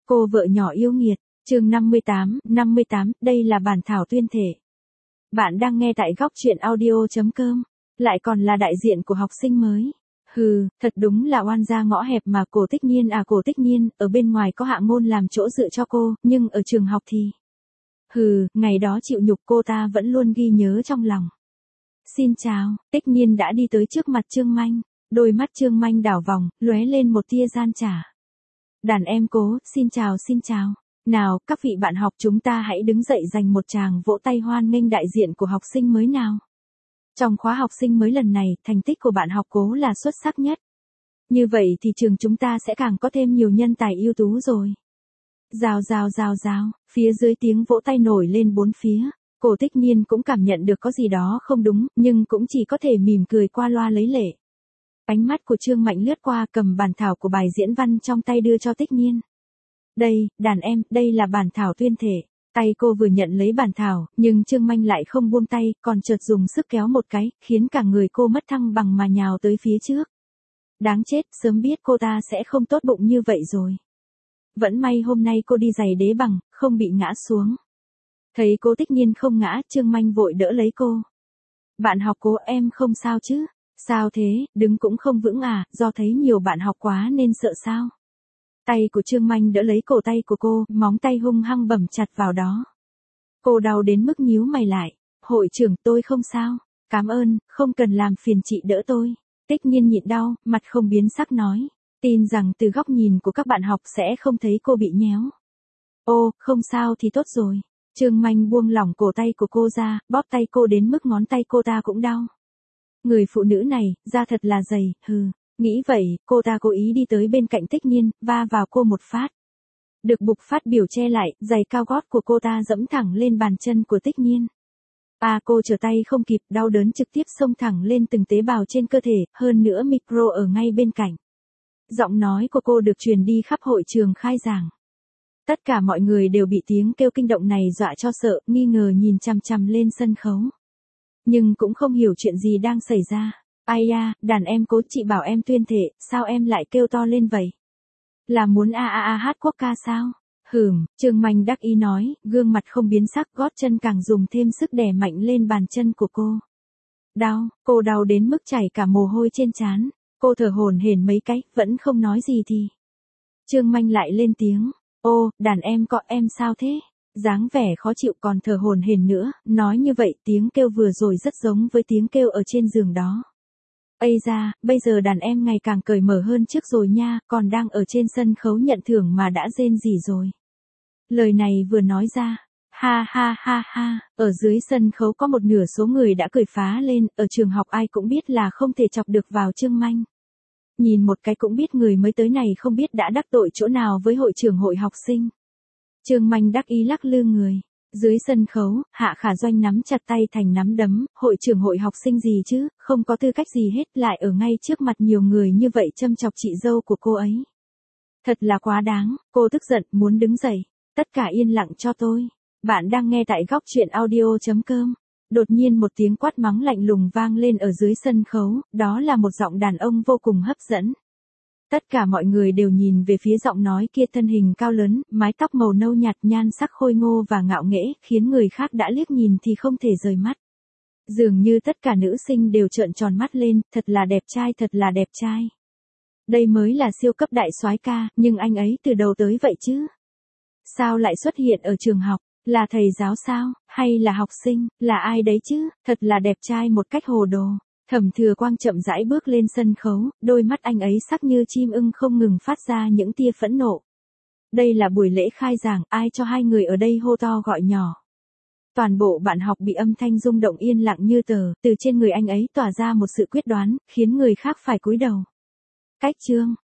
Cô vợ nhỏ yêu nghiệt, chương 58, đây là bản thảo tuyên thể. Bạn đang nghe tại góc truyện audio.com, lại còn là đại diện của học sinh mới. Hừ, thật đúng là oan gia ngõ hẹp mà. Cổ Tích Nhiên à, Cổ Tích Nhiên, ở bên ngoài có Hạ Ngôn làm chỗ dựa cho cô, nhưng ở trường học thì... Hừ, ngày đó chịu nhục cô ta vẫn luôn ghi nhớ trong lòng. Xin chào, Tích Nhiên đã đi tới trước mặt Trương Manh, đôi mắt Trương Manh đảo vòng, lóe lên một tia gian trả. Đàn em Cố, xin chào xin chào. Nào, các vị bạn học, chúng ta hãy đứng dậy dành một tràng vỗ tay hoan nghênh đại diện của học sinh mới nào. Trong khóa học sinh mới lần này, thành tích của bạn học Cố là xuất sắc nhất. Như vậy thì trường chúng ta sẽ càng có thêm nhiều nhân tài ưu tú rồi. Rào, phía dưới tiếng vỗ tay nổi lên bốn phía. Cổ Tích Nhiên cũng cảm nhận được có gì đó không đúng, nhưng cũng chỉ có thể mỉm cười qua loa lấy lệ. Ánh mắt của Trương Mạnh lướt qua, cầm bản thảo của bài diễn văn trong tay đưa cho Tích Nhiên. Đây, đàn em, đây là bản thảo tuyên thể. Tay cô vừa nhận lấy bản thảo, nhưng Trương Manh lại không buông tay, còn chợt dùng sức kéo một cái, khiến cả người cô mất thăng bằng mà nhào tới phía trước. Đáng chết, sớm biết cô ta sẽ không tốt bụng như vậy rồi. Vẫn may hôm nay cô đi giày đế bằng, không bị ngã xuống. Thấy cô Tích Nhiên không ngã, Trương Manh vội đỡ lấy cô. Bạn học Cố, em không sao chứ? Sao thế, đứng cũng không vững à, do thấy nhiều bạn học quá nên sợ sao? Tay của Trương Manh đỡ lấy cổ tay của cô, móng tay hung hăng bầm chặt vào đó. Cô đau đến mức nhíu mày lại. Hội trưởng, tôi không sao. Cảm ơn, không cần làm phiền chị đỡ tôi. Tích Nhiên nhịn đau, mặt không biến sắc nói. Tin rằng từ góc nhìn của các bạn học sẽ không thấy cô bị nhéo. Ô, không sao thì tốt rồi. Trương Manh buông lỏng cổ tay của cô ra, bóp tay cô đến mức ngón tay cô ta cũng đau. Người phụ nữ này, da thật là dày, hừ. Nghĩ vậy, cô ta cố ý đi tới bên cạnh Tích Nhiên, va vào cô một phát. Được bục phát biểu che lại, giày cao gót của cô ta dẫm thẳng lên bàn chân của Tích Nhiên. Cô trở tay không kịp, đau đớn trực tiếp xông thẳng lên từng tế bào trên cơ thể, hơn nữa micro ở ngay bên cạnh. Giọng nói của cô được truyền đi khắp hội trường khai giảng. Tất cả mọi người đều bị tiếng kêu kinh động này dọa cho sợ, nghi ngờ nhìn chằm chằm lên sân khấu. Nhưng cũng không hiểu chuyện gì đang xảy ra. Ai da, đàn em Cố, chị bảo em tuyên thể, sao em lại kêu to lên vậy? Là muốn hát quốc ca sao? Trương Manh đắc ý nói, gương mặt không biến sắc, gót chân càng dùng thêm sức đè mạnh lên bàn chân của cô. Cô đau đến mức chảy cả mồ hôi trên trán. Cô thở hổn hển mấy cái, vẫn không nói gì thì. Trương Manh lại lên tiếng, ô, đàn em có em sao thế? Dáng vẻ khó chịu còn thở hổn hển nữa, nói như vậy tiếng kêu vừa rồi rất giống với tiếng kêu ở trên giường đó. Ây da, bây giờ đàn em ngày càng cởi mở hơn trước rồi nha, còn đang ở trên sân khấu nhận thưởng mà đã rên rỉ rồi. Lời này vừa nói ra, ha, ở dưới sân khấu có một nửa số người đã cười phá lên, ở trường học ai cũng biết là không thể chọc được vào Trương Manh. Nhìn một cái cũng biết người mới tới này không biết đã đắc tội chỗ nào với hội trưởng hội học sinh. Trương Manh đắc ý lắc lư người. Dưới sân khấu, Hạ Khả Doanh nắm chặt tay thành nắm đấm, hội trưởng hội học sinh gì chứ, không có tư cách gì hết, lại ở ngay trước mặt nhiều người như vậy châm chọc chị dâu của cô ấy. Thật là quá đáng, cô tức giận, muốn đứng dậy. Tất cả yên lặng cho tôi. Bạn đang nghe tại góc truyện audio.com. Đột nhiên một tiếng quát mắng lạnh lùng vang lên ở dưới sân khấu, đó là một giọng đàn ông vô cùng hấp dẫn. Tất cả mọi người đều nhìn về phía giọng nói kia, thân hình cao lớn, mái tóc màu nâu nhạt, nhan sắc khôi ngô và ngạo nghễ, khiến người khác đã liếc nhìn thì không thể rời mắt. Dường như tất cả nữ sinh đều trợn tròn mắt lên, thật là đẹp trai, thật là đẹp trai. Đây mới là siêu cấp đại soái ca, nhưng anh ấy từ đầu tới vậy chứ? Sao lại xuất hiện ở trường học? Là thầy giáo sao? Hay là học sinh? Là ai đấy chứ? Thật là đẹp trai một cách hồ đồ. Thẩm Thừa Quang chậm rãi bước lên sân khấu, đôi mắt anh ấy sắc như chim ưng không ngừng phát ra những tia phẫn nộ. Đây là buổi lễ khai giảng, ai cho hai người ở đây hô to gọi nhỏ. Toàn bộ bạn học bị âm thanh rung động yên lặng như tờ, từ trên người anh ấy tỏa ra một sự quyết đoán, khiến người khác phải cúi đầu. Cách Trương,